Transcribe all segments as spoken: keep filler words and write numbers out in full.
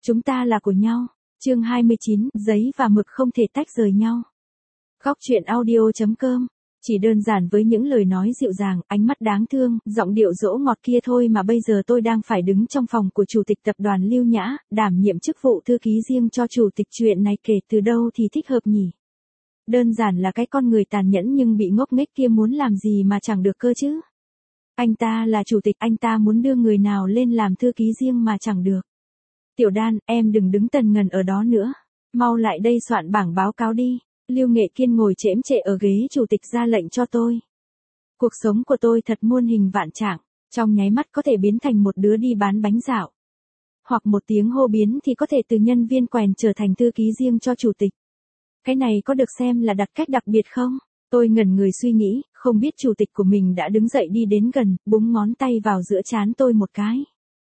Chúng ta là của nhau. Chương hai mươi chín, giấy và mực không thể tách rời nhau. Góc truyện audio chấm com. Chỉ đơn giản với những lời nói dịu dàng, ánh mắt đáng thương, giọng điệu dỗ ngọt kia thôi mà bây giờ tôi đang phải đứng trong phòng của chủ tịch tập đoàn Lưu Nhã, đảm nhiệm chức vụ thư ký riêng cho chủ tịch. Chuyện này kể từ đâu thì thích hợp nhỉ? Đơn giản là cái con người tàn nhẫn nhưng bị ngốc nghếch kia muốn làm gì mà chẳng được cơ chứ. Anh ta là chủ tịch, anh ta muốn đưa người nào lên làm thư ký riêng mà chẳng được. Tiểu Đan, em đừng đứng tần ngần ở đó nữa. Mau lại đây soạn bảng báo cáo đi. Lưu Nghệ Kiên ngồi chễm chệ ở ghế chủ tịch ra lệnh cho tôi. Cuộc sống của tôi thật muôn hình vạn trạng, trong nháy mắt có thể biến thành một đứa đi bán bánh dạo. Hoặc một tiếng hô biến thì có thể từ nhân viên quèn trở thành thư ký riêng cho chủ tịch. Cái này có được xem là đặt cách đặc biệt không? Tôi ngẩn người suy nghĩ, không biết chủ tịch của mình đã đứng dậy đi đến gần, búng ngón tay vào giữa trán tôi một cái.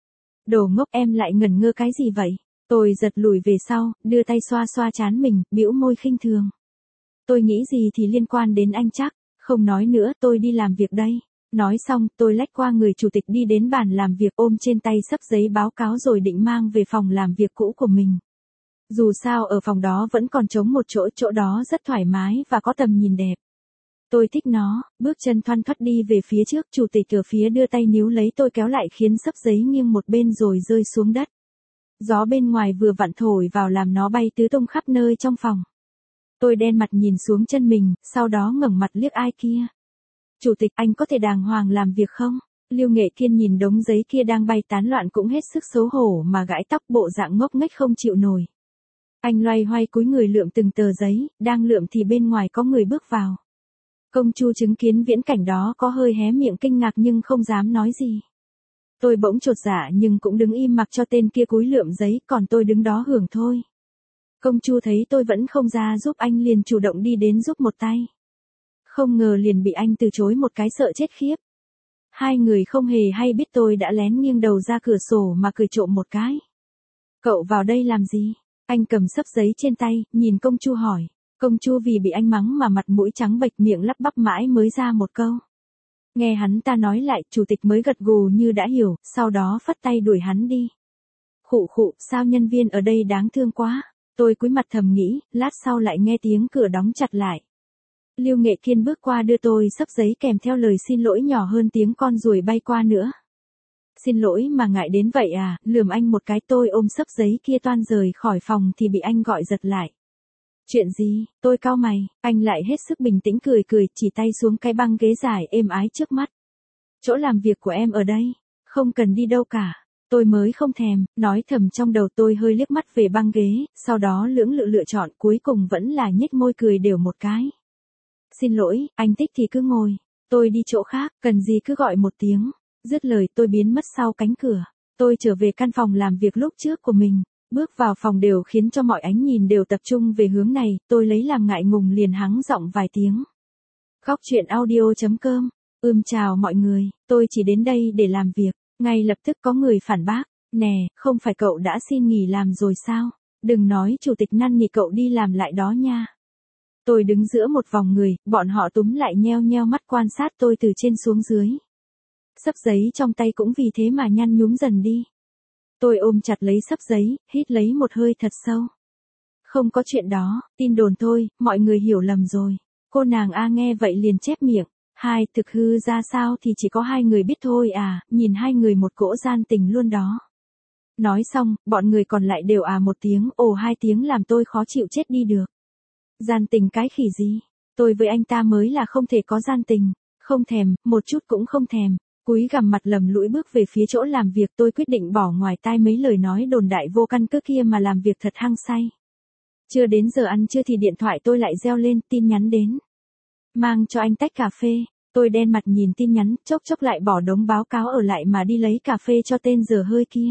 Đồ ngốc, em lại ngẩn ngơ cái gì vậy? Tôi giật lùi về sau, đưa tay xoa xoa trán mình, bĩu môi khinh thường. Tôi nghĩ gì thì liên quan đến anh chắc, không nói nữa, tôi đi làm việc đây. Nói xong, tôi lách qua người chủ tịch đi đến bàn làm việc, ôm trên tay xấp giấy báo cáo rồi định mang về phòng làm việc cũ của mình. Dù sao ở phòng đó vẫn còn trống một chỗ, chỗ đó rất thoải mái và có tầm nhìn đẹp. Tôi thích nó, bước chân thoăn thoắt đi về phía trước, chủ tịch ở phía đưa tay níu lấy tôi kéo lại khiến xấp giấy nghiêng một bên rồi rơi xuống đất. Gió bên ngoài vừa vặn thổi vào làm nó bay tứ tung khắp nơi trong phòng. Tôi đen mặt nhìn xuống chân mình, sau đó ngẩng mặt liếc ai kia. Chủ tịch, anh có thể đàng hoàng làm việc không? Lưu Nghệ Kiên nhìn đống giấy kia đang bay tán loạn cũng hết sức xấu hổ mà gãi tóc, bộ dạng ngốc nghếch không chịu nổi. Anh loay hoay cúi người lượm từng tờ giấy, đang lượm thì bên ngoài có người bước vào. Công Chu chứng kiến viễn cảnh đó có hơi hé miệng kinh ngạc nhưng không dám nói gì. Tôi bỗng chột dạ nhưng cũng đứng im mặc cho tên kia cúi lượm giấy, còn tôi đứng đó hưởng thôi. Công Chu thấy tôi vẫn không ra giúp anh liền chủ động đi đến giúp một tay. Không ngờ liền bị anh từ chối một cái sợ chết khiếp. Hai người không hề hay biết tôi đã lén nghiêng đầu ra cửa sổ mà cười trộm một cái. Cậu vào đây làm gì? Anh cầm xấp giấy trên tay, nhìn Công Chu hỏi. Công Chu vì bị anh mắng mà mặt mũi trắng bệch, miệng lắp bắp mãi mới ra một câu. Nghe hắn ta nói lại, chủ tịch mới gật gù như đã hiểu, sau đó phất tay đuổi hắn đi. Khụ khụ, sao nhân viên ở đây đáng thương quá. Tôi cúi mặt thầm nghĩ, lát sau lại nghe tiếng cửa đóng chặt lại. Lưu Nghệ Kiên bước qua đưa tôi xấp giấy kèm theo lời xin lỗi nhỏ hơn tiếng con ruồi bay qua nữa. Xin lỗi mà ngại đến vậy à? Lườm anh một cái, tôi ôm xấp giấy kia toan rời khỏi phòng thì bị anh gọi giật lại. Chuyện gì? Tôi cau mày, anh lại hết sức bình tĩnh cười cười, chỉ tay xuống cái băng ghế dài êm ái trước mắt. Chỗ làm việc của em ở đây, không cần đi đâu cả. Tôi mới không thèm, nói thầm trong đầu. Tôi hơi liếc mắt về băng ghế, sau đó lưỡng lự lựa chọn, cuối cùng vẫn là nhếch môi cười đều một cái. Xin lỗi, anh thích thì cứ ngồi. Tôi đi chỗ khác, cần gì cứ gọi một tiếng. Dứt lời tôi biến mất sau cánh cửa. Tôi trở về căn phòng làm việc lúc trước của mình. Bước vào phòng đều khiến cho mọi ánh nhìn đều tập trung về hướng này. Tôi lấy làm ngại ngùng liền hắng giọng vài tiếng. Góc truyện audio chấm com. Ừm chào mọi người, tôi chỉ đến đây để làm việc. Ngay lập tức có người phản bác. Nè, không phải cậu đã xin nghỉ làm rồi sao? Đừng nói chủ tịch năn nỉ cậu đi làm lại đó nha. Tôi đứng giữa một vòng người, bọn họ túm lại nheo nheo mắt quan sát tôi từ trên xuống dưới. Xấp giấy trong tay cũng vì thế mà nhăn nhúm dần đi. Tôi ôm chặt lấy xấp giấy, hít lấy một hơi thật sâu. Không có chuyện đó, tin đồn thôi, mọi người hiểu lầm rồi. Cô nàng A nghe vậy liền chép miệng. Hai, thực hư ra sao thì chỉ có hai người biết thôi à, nhìn hai người một cỗ gian tình luôn đó. Nói xong, bọn người còn lại đều à một tiếng, ồ hai tiếng làm tôi khó chịu chết đi được. Gian tình cái khỉ gì? Tôi với anh ta mới là không thể có gian tình. Không thèm, một chút cũng không thèm. Cúi gằm mặt lầm lũi bước về phía chỗ làm việc, tôi quyết định bỏ ngoài tai mấy lời nói đồn đại vô căn cứ kia mà làm việc thật hăng say. Chưa đến giờ ăn trưa thì điện thoại tôi lại reo lên, tin nhắn đến. Mang cho anh tách cà phê. Tôi đen mặt nhìn tin nhắn, chốc chốc lại bỏ đống báo cáo ở lại mà đi lấy cà phê cho tên dở hơi kia.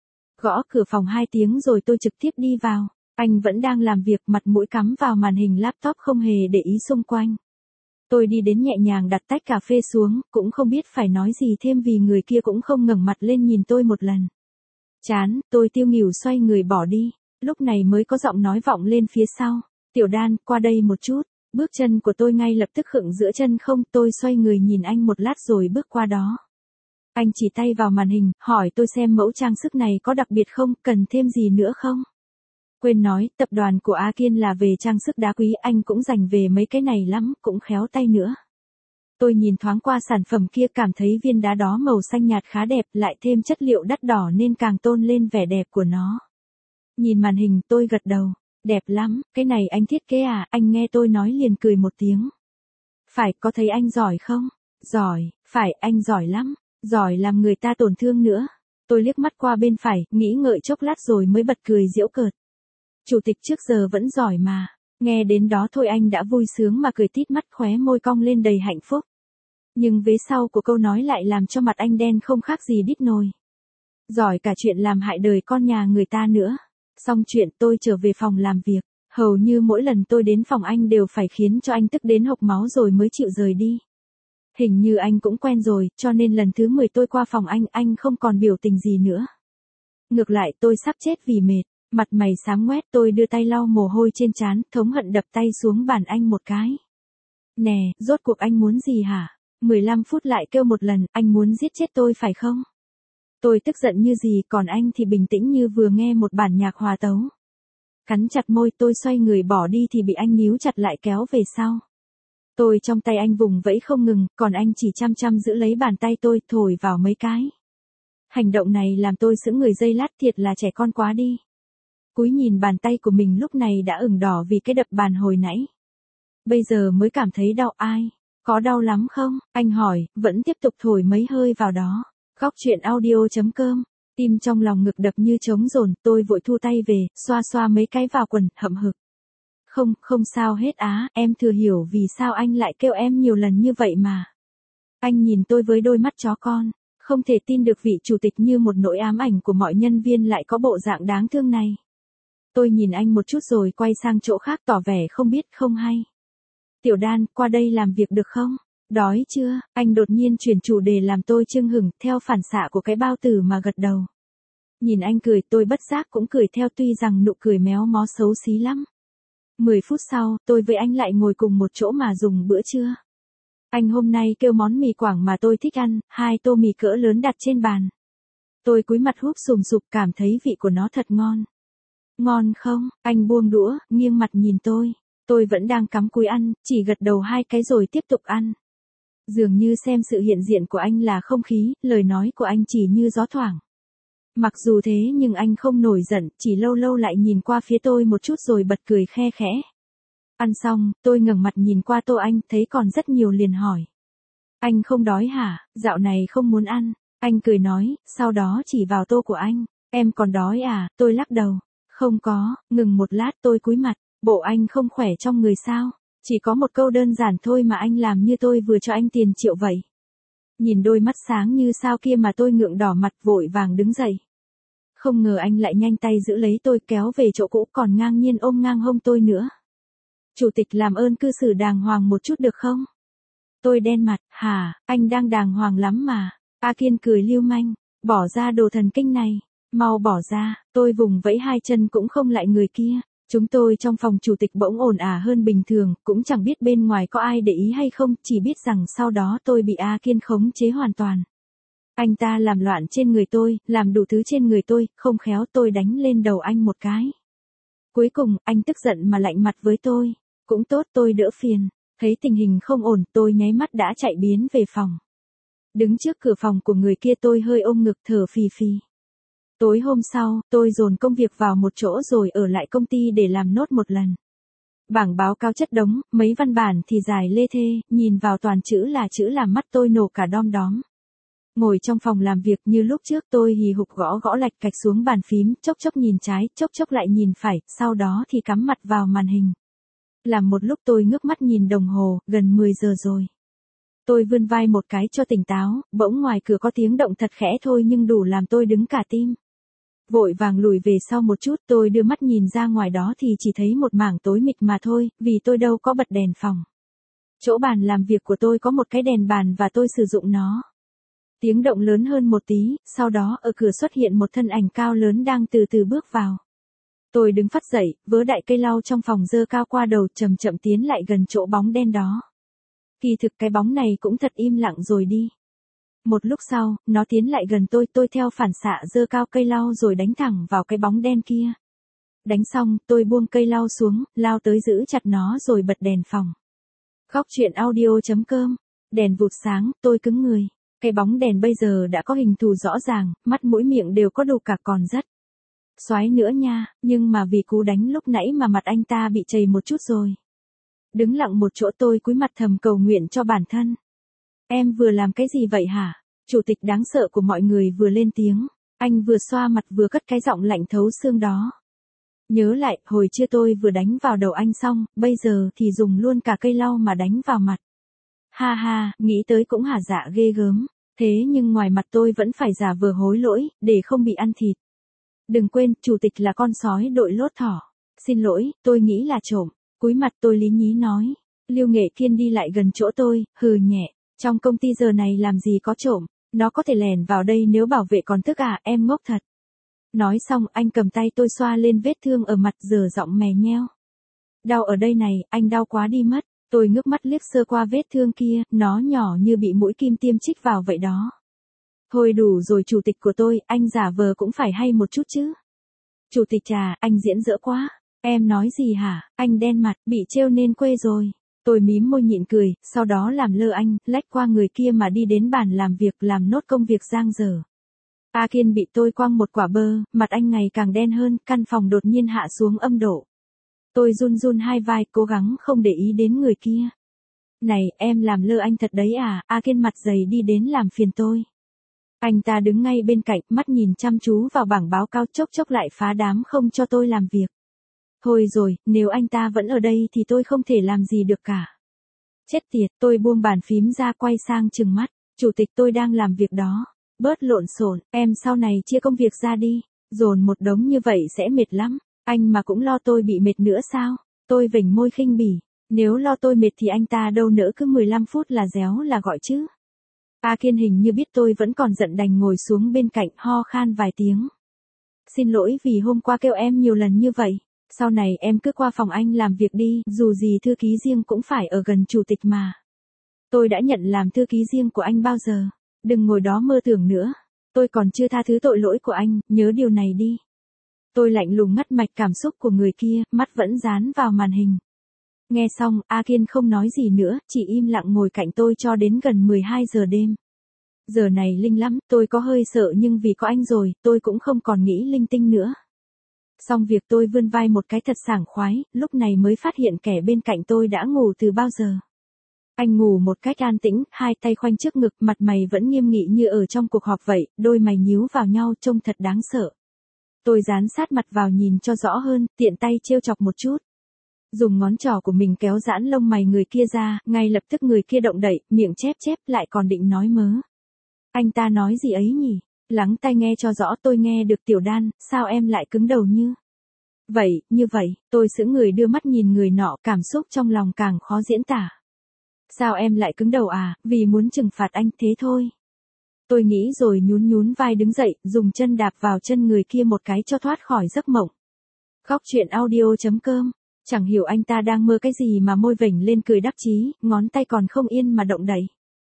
Gõ cửa phòng hai tiếng rồi tôi trực tiếp đi vào. Anh vẫn đang làm việc, mặt mũi cắm vào màn hình laptop không hề để ý xung quanh. Tôi đi đến nhẹ nhàng đặt tách cà phê xuống, cũng không biết phải nói gì thêm vì người kia cũng không ngẩng mặt lên nhìn tôi một lần. Chán, tôi tiêu nghỉu xoay người bỏ đi. Lúc này mới có giọng nói vọng lên phía sau. Tiểu Đan, qua đây một chút. Bước chân của tôi ngay lập tức khựng giữa chân không, tôi xoay người nhìn anh một lát rồi bước qua đó. Anh chỉ tay vào màn hình, hỏi tôi xem mẫu trang sức này có đặc biệt không, cần thêm gì nữa không? Quên nói, tập đoàn của A Kiên là về trang sức đá quý, anh cũng dành về mấy cái này lắm, cũng khéo tay nữa. Tôi nhìn thoáng qua sản phẩm kia cảm thấy viên đá đó màu xanh nhạt khá đẹp, lại thêm chất liệu đắt đỏ nên càng tôn lên vẻ đẹp của nó. Nhìn màn hình tôi gật đầu, đẹp lắm, cái này anh thiết kế à, anh nghe tôi nói liền cười một tiếng. Phải, có thấy anh giỏi không? Giỏi, phải, anh giỏi lắm, giỏi làm người ta tổn thương nữa. Tôi liếc mắt qua bên phải, nghĩ ngợi chốc lát rồi mới bật cười giễu cợt. Chủ tịch trước giờ vẫn giỏi mà, nghe đến đó thôi anh đã vui sướng mà cười tít mắt, khóe môi cong lên đầy hạnh phúc. Nhưng vế sau của câu nói lại làm cho mặt anh đen không khác gì đít nồi. Giỏi cả chuyện làm hại đời con nhà người ta nữa. Xong chuyện tôi trở về phòng làm việc. Hầu như mỗi lần tôi đến phòng anh đều phải khiến cho anh tức đến hộc máu rồi mới chịu rời đi. Hình như anh cũng quen rồi, cho nên lần thứ mười tôi qua phòng anh, anh không còn biểu tình gì nữa. Ngược lại tôi sắp chết vì mệt, mặt mày xám ngoét, tôi đưa tay lau mồ hôi trên trán, thống hận đập tay xuống bàn anh một cái. Nè, rốt cuộc anh muốn gì hả? mười lăm phút lại kêu một lần, anh muốn giết chết tôi phải không? Tôi tức giận như gì, còn anh thì bình tĩnh như vừa nghe một bản nhạc hòa tấu. Cắn chặt môi, tôi xoay người bỏ đi thì bị anh níu chặt lại kéo về sau. Tôi trong tay anh vùng vẫy không ngừng, còn anh chỉ chăm chăm giữ lấy bàn tay tôi, thổi vào mấy cái. Hành động này làm tôi sững người giây lát, thiệt là trẻ con quá đi. Cúi nhìn bàn tay của mình lúc này đã ửng đỏ vì cái đập bàn hồi nãy. Bây giờ mới cảm thấy đau. Ai? Có đau lắm không? Anh hỏi, vẫn tiếp tục thổi mấy hơi vào đó. Góc truyện audio chấm com. Tim trong lòng ngực đập như trống dồn, tôi vội thu tay về, xoa xoa mấy cái vào quần, hậm hực. Không, không sao hết á, em thừa hiểu vì sao anh lại kêu em nhiều lần như vậy mà. Anh nhìn tôi với đôi mắt chó con, không thể tin được vị chủ tịch như một nỗi ám ảnh của mọi nhân viên lại có bộ dạng đáng thương này. Tôi nhìn anh một chút rồi quay sang chỗ khác tỏ vẻ không biết không hay. Tiểu Đan, qua đây làm việc được không? Đói chưa? Anh đột nhiên chuyển chủ đề làm tôi chưng hửng, theo phản xạ của cái bao tử mà gật đầu. Nhìn anh cười, tôi bất giác cũng cười theo, tuy rằng nụ cười méo mó xấu xí lắm. Mười phút sau, tôi với anh lại ngồi cùng một chỗ mà dùng bữa trưa. Anh hôm nay kêu món mì Quảng mà tôi thích ăn, hai tô mì cỡ lớn đặt trên bàn. Tôi cúi mặt húp sùm sụp, cảm thấy vị của nó thật ngon. Ngon không? Anh buông đũa, nghiêng mặt nhìn tôi. Tôi vẫn đang cắm cúi ăn, chỉ gật đầu hai cái rồi tiếp tục ăn. Dường như xem sự hiện diện của anh là không khí, lời nói của anh chỉ như gió thoảng. Mặc dù thế nhưng anh không nổi giận, chỉ lâu lâu lại nhìn qua phía tôi một chút rồi bật cười khe khẽ. Ăn xong, tôi ngẩng mặt nhìn qua tô anh, thấy còn rất nhiều liền hỏi. Anh không đói hả? Dạo này không muốn ăn. Anh cười nói, sau đó chỉ vào tô của anh. Em còn đói à? Tôi lắc đầu. Không có, ngừng một lát tôi cúi mặt. Bộ anh không khỏe trong người sao? Chỉ có một câu đơn giản thôi mà anh làm như tôi vừa cho anh tiền triệu vậy. Nhìn đôi mắt sáng như sao kia mà tôi ngượng đỏ mặt, vội vàng đứng dậy. Không ngờ anh lại nhanh tay giữ lấy tôi kéo về chỗ cũ, còn ngang nhiên ôm ngang hông tôi nữa. Chủ tịch làm ơn cư xử đàng hoàng một chút được không? Tôi đen mặt, hả, anh đang đàng hoàng lắm mà. A Kiên cười lưu manh, bỏ ra đồ thần kinh này, mau bỏ ra. Tôi vùng vẫy hai chân cũng không lại người kia. Chúng tôi trong phòng chủ tịch bỗng ồn ào hơn bình thường, cũng chẳng biết bên ngoài có ai để ý hay không, chỉ biết rằng sau đó tôi bị A Kiên khống chế hoàn toàn. Anh ta làm loạn trên người tôi, làm đủ thứ trên người tôi, không khéo tôi đánh lên đầu anh một cái. Cuối cùng, anh tức giận mà lạnh mặt với tôi. Cũng tốt, tôi đỡ phiền. Thấy tình hình không ổn, tôi nháy mắt đã chạy biến về phòng. Đứng trước cửa phòng của người kia tôi hơi ôm ngực thở phì phì. Tối hôm sau, tôi dồn công việc vào một chỗ rồi ở lại công ty để làm nốt một lần. Bảng báo cáo chất đống, mấy văn bản thì dài lê thê, nhìn vào toàn chữ là chữ làm mắt tôi nổ cả đom đóm. Ngồi trong phòng làm việc như lúc trước, tôi hì hục gõ gõ lạch cạch xuống bàn phím, chốc chốc nhìn trái, chốc chốc lại nhìn phải, sau đó thì cắm mặt vào màn hình. Làm một lúc tôi ngước mắt nhìn đồng hồ, gần mười giờ rồi. Tôi vươn vai một cái cho tỉnh táo, bỗng ngoài cửa có tiếng động thật khẽ thôi nhưng đủ làm tôi đứng cả tim. Vội vàng lùi về sau một chút, tôi đưa mắt nhìn ra ngoài đó thì chỉ thấy một mảng tối mịt mà thôi, vì tôi đâu có bật đèn phòng. Chỗ bàn làm việc của tôi có một cái đèn bàn và tôi sử dụng nó. Tiếng động lớn hơn một tí, sau đó ở cửa xuất hiện một thân ảnh cao lớn đang từ từ bước vào. Tôi đứng phắt dậy, vớ đại cây lau trong phòng giơ cao qua đầu, chậm chậm tiến lại gần chỗ bóng đen đó. Kỳ thực cái bóng này cũng thật im lặng rồi đi. Một lúc sau, nó tiến lại gần tôi, tôi theo phản xạ giơ cao cây lau rồi đánh thẳng vào cái bóng đen kia. Đánh xong, tôi buông cây lau xuống, lao tới giữ chặt nó rồi bật đèn phòng. Góc truyện audio chấm com. Đèn vụt sáng, tôi cứng người. Cái bóng đèn bây giờ đã có hình thù rõ ràng, mắt mũi miệng đều có đủ cả, còn rất xoái nữa nha, nhưng mà vì cú đánh lúc nãy mà mặt anh ta bị chảy một chút rồi. Đứng lặng một chỗ, tôi cúi mặt thầm cầu nguyện cho bản thân. Em vừa làm cái gì vậy hả? Chủ tịch đáng sợ của mọi người vừa lên tiếng. Anh vừa xoa mặt vừa cất cái giọng lạnh thấu xương đó. Nhớ lại, hồi trưa tôi vừa đánh vào đầu anh xong, bây giờ thì dùng luôn cả cây lau mà đánh vào mặt. Ha ha, nghĩ tới cũng hả dạ ghê gớm. Thế nhưng ngoài mặt tôi vẫn phải giả vờ hối lỗi, để không bị ăn thịt. Đừng quên, chủ tịch là con sói đội lốt thỏ. Xin lỗi, tôi nghĩ là trộm. Cúi mặt tôi lý nhí nói. Lưu Nghệ Kiên đi lại gần chỗ tôi, hừ nhẹ. Trong công ty giờ này làm gì có trộm, nó có thể lèn vào đây nếu bảo vệ còn thức à, em ngốc thật. Nói xong, anh cầm tay tôi xoa lên vết thương ở mặt, dở giọng mè nheo. Đau ở đây này, anh đau quá đi mất. Tôi ngước mắt liếc sơ qua vết thương kia, nó nhỏ như bị mũi kim tiêm chích vào vậy đó. Thôi đủ rồi chủ tịch của tôi, anh giả vờ cũng phải hay một chút chứ. Chủ tịch à, anh diễn dở quá. Em nói gì hả, anh đen mặt, bị trêu nên quê rồi. Tôi mím môi nhịn cười, sau đó làm lơ anh, lách qua người kia mà đi đến bàn làm việc làm nốt công việc giang dở. A Kiên bị tôi quăng một quả bơ, mặt anh ngày càng đen hơn, căn phòng đột nhiên hạ xuống âm độ. Tôi run run hai vai, cố gắng không để ý đến người kia. Này, em làm lơ anh thật đấy à? A Kiên mặt dày đi đến làm phiền tôi. Anh ta đứng ngay bên cạnh, mắt nhìn chăm chú vào bảng báo cáo, chốc chốc lại phá đám không cho tôi làm việc. Thôi rồi, nếu anh ta vẫn ở đây thì tôi không thể làm gì được cả. Chết tiệt, tôi buông bàn phím ra quay sang trừng mắt. Chủ tịch, tôi đang làm việc đó. Bớt lộn xộn, em sau này chia công việc ra đi. Dồn một đống như vậy sẽ mệt lắm. Anh mà cũng lo tôi bị mệt nữa sao? Tôi vểnh môi khinh bỉ. Nếu lo tôi mệt thì anh ta đâu nỡ cứ mười lăm phút là réo là gọi chứ. A Kiên hình như biết tôi vẫn còn giận đành ngồi xuống bên cạnh, ho khan vài tiếng. Xin lỗi vì hôm qua kêu em nhiều lần như vậy. Sau này em cứ qua phòng anh làm việc đi, dù gì thư ký riêng cũng phải ở gần chủ tịch mà. Tôi đã nhận làm thư ký riêng của anh bao giờ. Đừng ngồi đó mơ tưởng nữa. Tôi còn chưa tha thứ tội lỗi của anh, nhớ điều này đi. Tôi lạnh lùng ngắt mạch cảm xúc của người kia, mắt vẫn dán vào màn hình. Nghe xong, A Kiên không nói gì nữa, chỉ im lặng ngồi cạnh tôi cho đến gần mười hai giờ đêm. Giờ này linh lắm, tôi có hơi sợ nhưng vì có anh rồi, tôi cũng không còn nghĩ linh tinh nữa. Xong việc tôi vươn vai một cái thật sảng khoái, lúc này mới phát hiện kẻ bên cạnh tôi đã ngủ từ bao giờ. Anh ngủ một cách an tĩnh, hai tay khoanh trước ngực, mặt mày vẫn nghiêm nghị như ở trong cuộc họp vậy, đôi mày nhíu vào nhau trông thật đáng sợ. Tôi dán sát mặt vào nhìn cho rõ hơn, tiện tay trêu chọc một chút. Dùng ngón trỏ của mình kéo giãn lông mày người kia ra, ngay lập tức người kia động đậy, miệng chép chép lại còn định nói mớ. Anh ta nói gì ấy nhỉ? Lắng tai nghe cho rõ. Tôi nghe được. Tiểu Đan, sao em lại cứng đầu như vậy, như vậy? Tôi sững người đưa mắt nhìn người nọ, cảm xúc trong lòng càng khó diễn tả. Sao em lại cứng đầu à, vì muốn trừng phạt anh thế thôi. Tôi nghĩ rồi nhún nhún vai đứng dậy, dùng chân đạp vào chân người kia một cái cho thoát khỏi giấc mộng. Góc truyện audio chấm com. Chẳng hiểu anh ta đang mơ cái gì mà môi vểnh lên cười đắc chí, ngón tay còn không yên mà động đậy.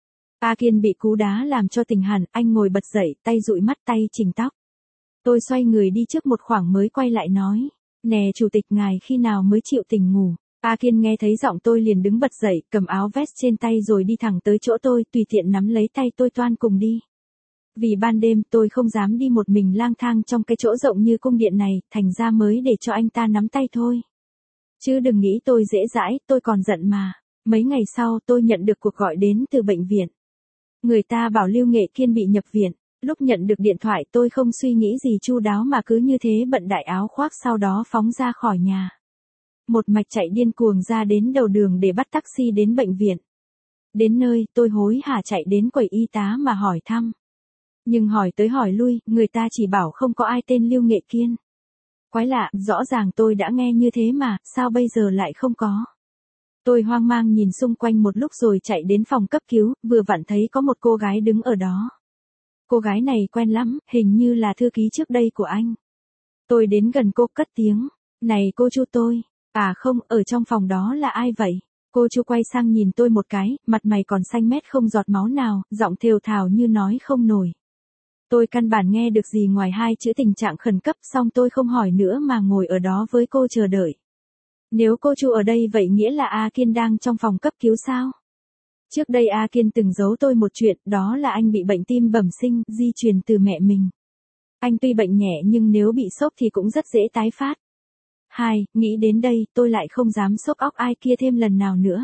A Kiên bị cú đá làm cho tỉnh hẳn, anh ngồi bật dậy, tay dụi mắt, tay chỉnh tóc. Tôi xoay người đi trước một khoảng mới quay lại nói. Nè chủ tịch, ngài khi nào mới chịu tỉnh ngủ? A Kiên nghe thấy giọng tôi liền đứng bật dậy, cầm áo vest trên tay rồi đi thẳng tới chỗ tôi, tùy tiện nắm lấy tay tôi toan cùng đi. Vì ban đêm tôi không dám đi một mình lang thang trong cái chỗ rộng như cung điện này, thành ra mới để cho anh ta nắm tay thôi. Chứ đừng nghĩ tôi dễ dãi, tôi còn giận mà. Mấy ngày sau tôi nhận được cuộc gọi đến từ bệnh viện. Người ta bảo Lưu Nghệ Kiên bị nhập viện. Lúc nhận được điện thoại tôi không suy nghĩ gì chu đáo mà cứ như thế bận đại áo khoác, sau đó phóng ra khỏi nhà. Một mạch chạy điên cuồng ra đến đầu đường để bắt taxi đến bệnh viện. Đến nơi, tôi hối hả chạy đến quầy y tá mà hỏi thăm. Nhưng hỏi tới hỏi lui, người ta chỉ bảo không có ai tên Lưu Nghệ Kiên. Quái lạ, rõ ràng tôi đã nghe như thế mà, sao bây giờ lại không có? Tôi hoang mang nhìn xung quanh một lúc rồi chạy đến phòng cấp cứu, vừa vặn thấy có một cô gái đứng ở đó. Cô gái này quen lắm, hình như là thư ký trước đây của anh. Tôi đến gần cô cất tiếng. Này cô Chu tôi. À không, ở trong phòng đó là ai vậy? Cô Chu quay sang nhìn tôi một cái, mặt mày còn xanh mét không giọt máu nào, giọng thều thào như nói không nổi. Tôi căn bản nghe được gì ngoài hai chữ tình trạng khẩn cấp, xong tôi không hỏi nữa mà ngồi ở đó với cô chờ đợi. Nếu cô Chu ở đây vậy nghĩa là A Kiên đang trong phòng cấp cứu sao? Trước đây A Kiên từng giấu tôi một chuyện, đó là anh bị bệnh tim bẩm sinh, di truyền từ mẹ mình. Anh tuy bệnh nhẹ nhưng nếu bị sốc thì cũng rất dễ tái phát. Hai, nghĩ đến đây, tôi lại không dám sốc óc ai kia thêm lần nào nữa.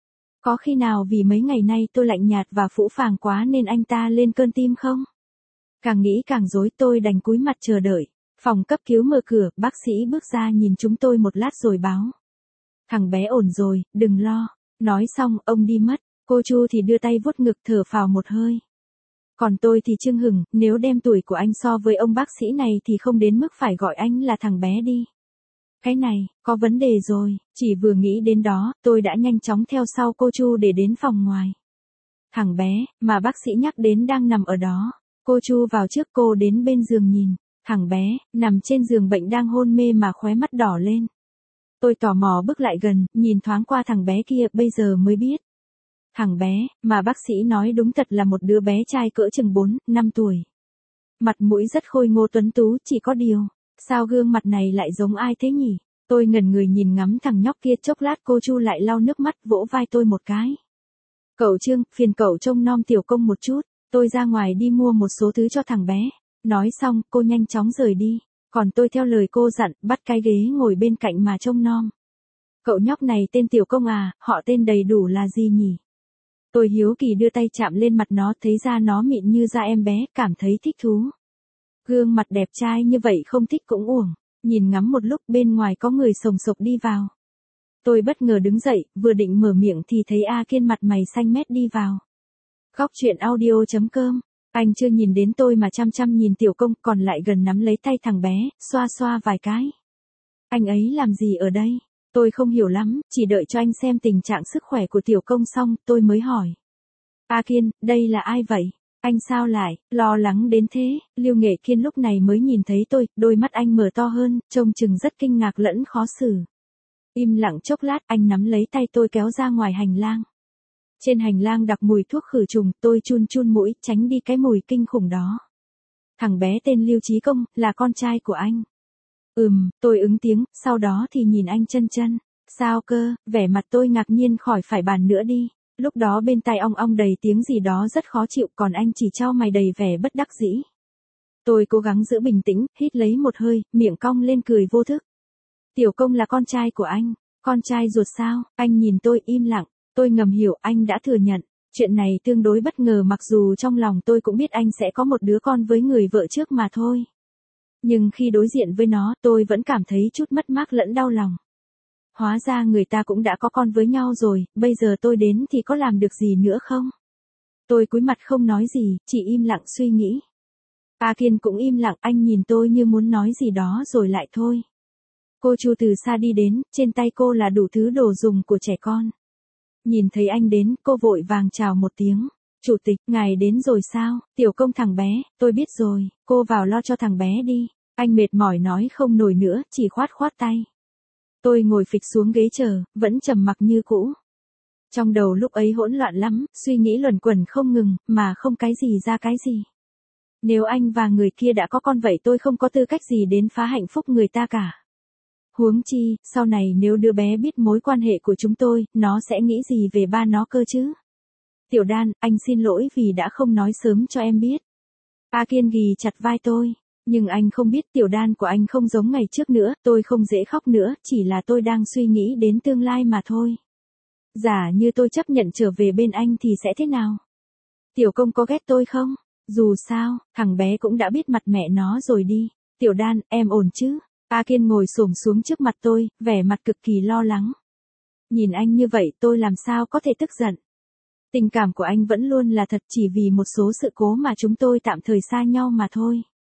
Có khi nào vì mấy ngày nay tôi lạnh nhạt và phũ phàng quá nên anh ta lên cơn tim không? Càng nghĩ càng rối, tôi đành cúi mặt chờ đợi. Phòng cấp cứu mở cửa, bác sĩ bước ra nhìn chúng tôi một lát rồi báo. Thằng bé ổn rồi, đừng lo. Nói xong, ông đi mất. Cô Chu thì đưa tay vuốt ngực thở phào một hơi. Còn tôi thì chưng hửng, nếu đem tuổi của anh so với ông bác sĩ này thì không đến mức phải gọi anh là thằng bé đi. Cái này, có vấn đề rồi, chỉ vừa nghĩ đến đó, tôi đã nhanh chóng theo sau cô Chu để đến phòng ngoài. Thằng bé, mà bác sĩ nhắc đến đang nằm ở đó. Cô Chu vào trước, cô đến bên giường nhìn. Thằng bé, nằm trên giường bệnh đang hôn mê mà khóe mắt đỏ lên. Tôi tò mò bước lại gần, nhìn thoáng qua thằng bé kia, bây giờ mới biết. Thằng bé, mà bác sĩ nói đúng thật là một đứa bé trai cỡ chừng bốn, năm tuổi. Mặt mũi rất khôi ngô tuấn tú, chỉ có điều, sao gương mặt này lại giống ai thế nhỉ? Tôi ngẩn người nhìn ngắm thằng nhóc kia, chốc lát cô Chu lại lau nước mắt vỗ vai tôi một cái. Cậu Trương, phiền cậu trông nom tiểu công một chút, tôi ra ngoài đi mua một số thứ cho thằng bé. Nói xong, cô nhanh chóng rời đi, còn tôi theo lời cô dặn, bắt cái ghế ngồi bên cạnh mà trông nom. Cậu nhóc này tên Tiểu Công à, họ tên đầy đủ là gì nhỉ? Tôi hiếu kỳ đưa tay chạm lên mặt nó, thấy da nó mịn như da em bé, cảm thấy thích thú. Gương mặt đẹp trai như vậy không thích cũng uổng. Nhìn ngắm một lúc, bên ngoài có người sồng sộc đi vào. Tôi bất ngờ đứng dậy, vừa định mở miệng thì thấy A Kiên mặt mày xanh mét đi vào. Góc truyện audio chấm com. Anh chưa nhìn đến tôi mà chăm chăm nhìn Tiểu Công, còn lại gần nắm lấy tay thằng bé, xoa xoa vài cái. Anh ấy làm gì ở đây? Tôi không hiểu lắm, chỉ đợi cho anh xem tình trạng sức khỏe của Tiểu Công xong, tôi mới hỏi. A Kiên, đây là ai vậy? Anh sao lại, lo lắng đến thế? Lưu Nghệ Kiên lúc này mới nhìn thấy tôi, đôi mắt anh mở to hơn, trông chừng rất kinh ngạc lẫn khó xử. Im lặng chốc lát, anh nắm lấy tay tôi kéo ra ngoài hành lang. Trên hành lang đặc mùi thuốc khử trùng, tôi chun chun mũi, tránh đi cái mùi kinh khủng đó. Thằng bé tên Lưu Chí Công, là con trai của anh. Ừm, tôi ứng tiếng, sau đó thì nhìn anh chân chân. Sao cơ, vẻ mặt tôi ngạc nhiên khỏi phải bàn nữa đi. Lúc đó bên tai ong ong đầy tiếng gì đó rất khó chịu, còn anh chỉ chau mày đầy vẻ bất đắc dĩ. Tôi cố gắng giữ bình tĩnh, hít lấy một hơi, miệng cong lên cười vô thức. Tiểu Công là con trai của anh, con trai ruột sao? Anh nhìn tôi im lặng, tôi ngầm hiểu anh đã thừa nhận. Chuyện này tương đối bất ngờ, mặc dù trong lòng tôi cũng biết anh sẽ có một đứa con với người vợ trước mà thôi. Nhưng khi đối diện với nó, tôi vẫn cảm thấy chút mất mát lẫn đau lòng. Hóa ra người ta cũng đã có con với nhau rồi, bây giờ tôi đến thì có làm được gì nữa không? Tôi cúi mặt không nói gì, chỉ im lặng suy nghĩ. A Kiên cũng im lặng, anh nhìn tôi như muốn nói gì đó rồi lại thôi. Cô Chu từ xa đi đến, trên tay cô là đủ thứ đồ dùng của trẻ con. Nhìn thấy anh đến, cô vội vàng chào một tiếng. Chủ tịch, ngài đến rồi sao? Tiểu Công thằng bé, tôi biết rồi, cô vào lo cho thằng bé đi. Anh mệt mỏi nói không nổi nữa, chỉ khoát khoát tay. Tôi ngồi phịch xuống ghế chờ, vẫn trầm mặc như cũ. Trong đầu lúc ấy hỗn loạn lắm, suy nghĩ luẩn quẩn không ngừng, mà không cái gì ra cái gì. Nếu anh và người kia đã có con vậy tôi không có tư cách gì đến phá hạnh phúc người ta cả. Huống chi, sau này nếu đứa bé biết mối quan hệ của chúng tôi, nó sẽ nghĩ gì về ba nó cơ chứ? Tiểu Đan, anh xin lỗi vì đã không nói sớm cho em biết. A Kiên ghì chặt vai tôi. Nhưng anh không biết Tiểu Đan của anh không giống ngày trước nữa, tôi không dễ khóc nữa, chỉ là tôi đang suy nghĩ đến tương lai mà thôi. Giả như tôi chấp nhận trở về bên anh thì sẽ thế nào? Tiểu Công có ghét tôi không? Dù sao, thằng bé cũng đã biết mặt mẹ nó rồi đi. Tiểu Đan, em ổn chứ? A Kiên ngồi xổm xuống trước mặt tôi, vẻ mặt cực kỳ lo lắng. Nhìn anh như vậy tôi làm sao có thể tức giận. Tình cảm của anh vẫn luôn là thật, chỉ vì một số sự cố mà chúng tôi tạm thời xa nhau mà thôi.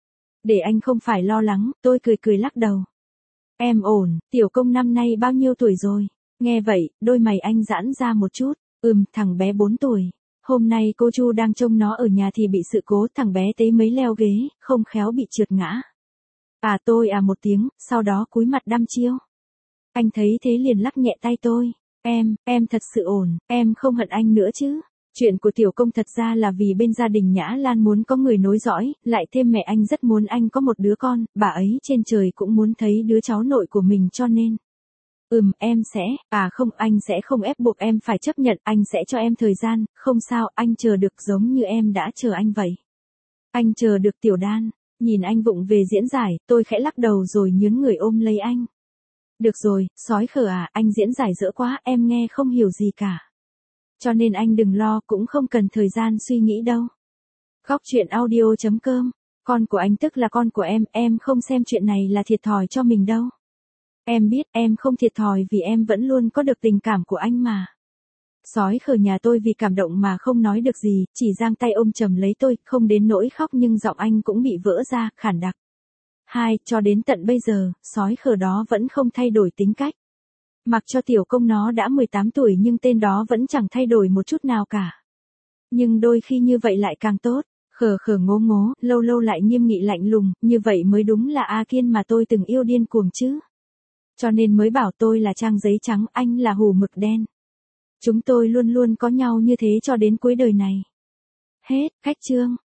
Để anh không phải lo lắng, tôi cười cười lắc đầu. Em ổn, Tiểu Công năm nay bao nhiêu tuổi rồi? Nghe vậy, đôi mày anh giãn ra một chút. Ừm, thằng bé bốn tuổi. Hôm nay cô Chu đang trông nó ở nhà thì bị sự cố, thằng bé tế mấy leo ghế, không khéo bị trượt ngã. À tôi à một tiếng, sau đó cúi mặt đăm chiêu. Anh thấy thế liền lắc nhẹ tay tôi. Em, em thật sự ổn, em không hận anh nữa chứ. Chuyện của tiểu công thật ra là vì bên gia đình Nhã Lan muốn có người nối dõi, lại thêm mẹ anh rất muốn anh có một đứa con, bà ấy trên trời cũng muốn thấy đứa cháu nội của mình cho nên. Ừm, em sẽ, à không, anh sẽ không ép buộc em phải chấp nhận, anh sẽ cho em thời gian, không sao, anh chờ được giống như em đã chờ anh vậy. Anh chờ được Tiểu Đan, nhìn anh vụng về diễn giải, tôi khẽ lắc đầu rồi nhướng người ôm lấy anh. Được rồi, sói khở à, anh diễn giải dở quá, em nghe không hiểu gì cả. Cho nên anh đừng lo, cũng không cần thời gian suy nghĩ đâu. Góc chuyện audio chấm com, con của anh tức là con của em, em không xem chuyện này là thiệt thòi cho mình đâu. Em biết em không thiệt thòi vì em vẫn luôn có được tình cảm của anh mà. Sói khở nhà tôi vì cảm động mà không nói được gì, chỉ giang tay ôm chầm lấy tôi, không đến nỗi khóc nhưng giọng anh cũng bị vỡ ra, khản đặc. Hai, cho đến tận bây giờ, sói khở đó vẫn không thay đổi tính cách. Mặc cho tiểu công nó đã mười tám tuổi nhưng tên đó vẫn chẳng thay đổi một chút nào cả. Nhưng đôi khi như vậy lại càng tốt, khờ khờ ngố ngố, lâu lâu lại nghiêm nghị lạnh lùng, như vậy mới đúng là A Kiên mà tôi từng yêu điên cuồng chứ. Cho nên mới bảo tôi là trang giấy trắng, anh là hù mực đen. Chúng tôi luôn luôn có nhau như thế cho đến cuối đời này. Hết, cách chương.